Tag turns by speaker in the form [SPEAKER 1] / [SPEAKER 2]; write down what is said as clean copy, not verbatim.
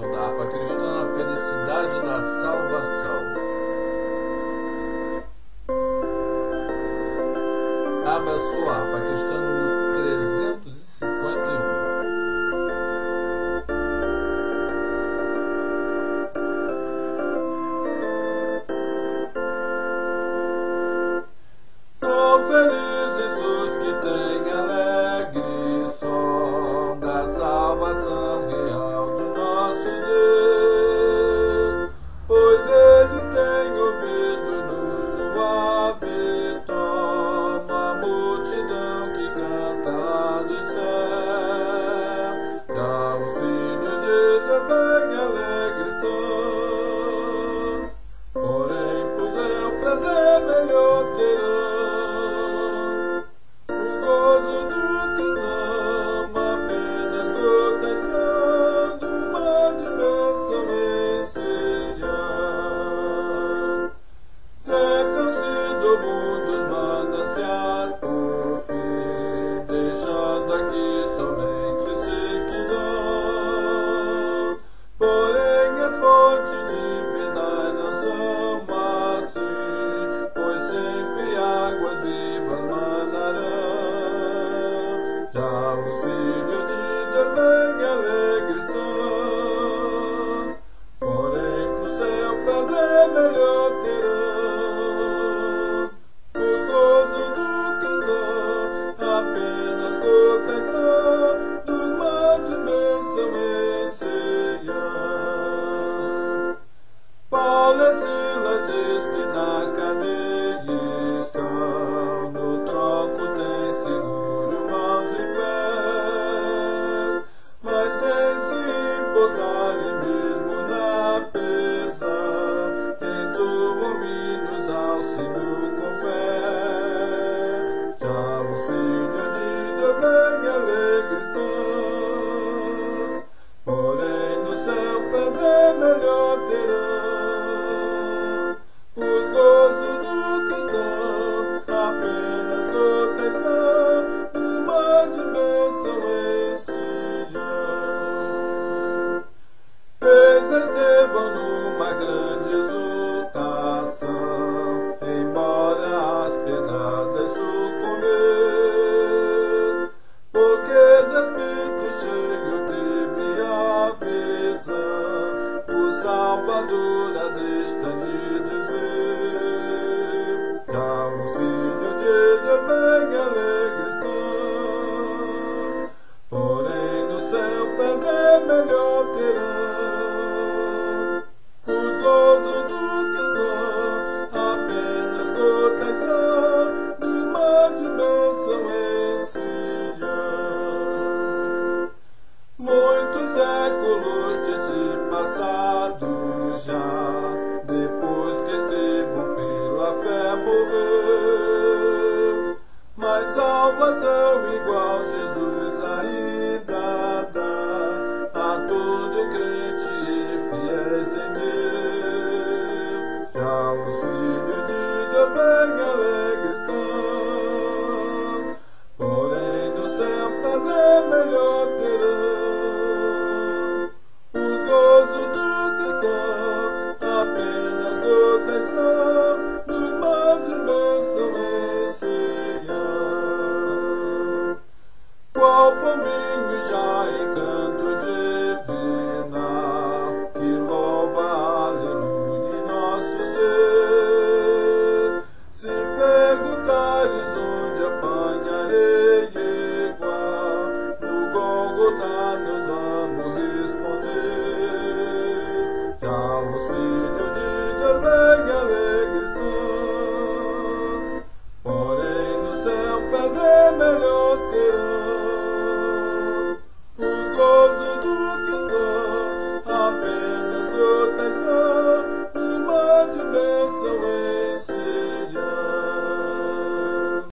[SPEAKER 1] da harpa cristã, a felicidade da salvação. Abra sua harpa cristã no 351. São felizes os que têm alegre som da salvação real do nosso Deus, pois ele tem ouvido no suave tom a multidão que canta lá do céu. Já os filhos de Deus bem alegres estão, porém por seu prazer melhor terão. Já os filhos de Deus bem alegres estão, porém pro seu prazer melhor terão. Os gozos do cristão apenas gotas são do mar de bênção e Sião. Paulo e Silas diz que na cadeia estão, no tronco tem seguro mesmo na prisão, entoam hinos ao Senhor com fé. Já os filhos de Deus bem alegres estão, porém no céu prazer melhor terão. Os gozos do cristão apenas gotas são do mar de bênção e fez Estevão numa grande exultação, embora as pedradas sucumbir, porque do Espírito cheio teve a visão, o Salvador à destra de Deus ver. Já os filhos de Deus bem alegres estão, porém no céu prazer melhor terão. Muitos séculos se passados já, depois que Estevão pela fé morreu, mas salvação igual Jesus ainda dá a todo crente e fiéis em Deus. Já os filhos de Deus bem alegres estão, porém no céu prazer melhor terão. Qual pombinho já em canto divino, que louva, aleluia, nosso ser. Se perguntares onde apanharei igual, no Gólgota nos vamos responder. Já os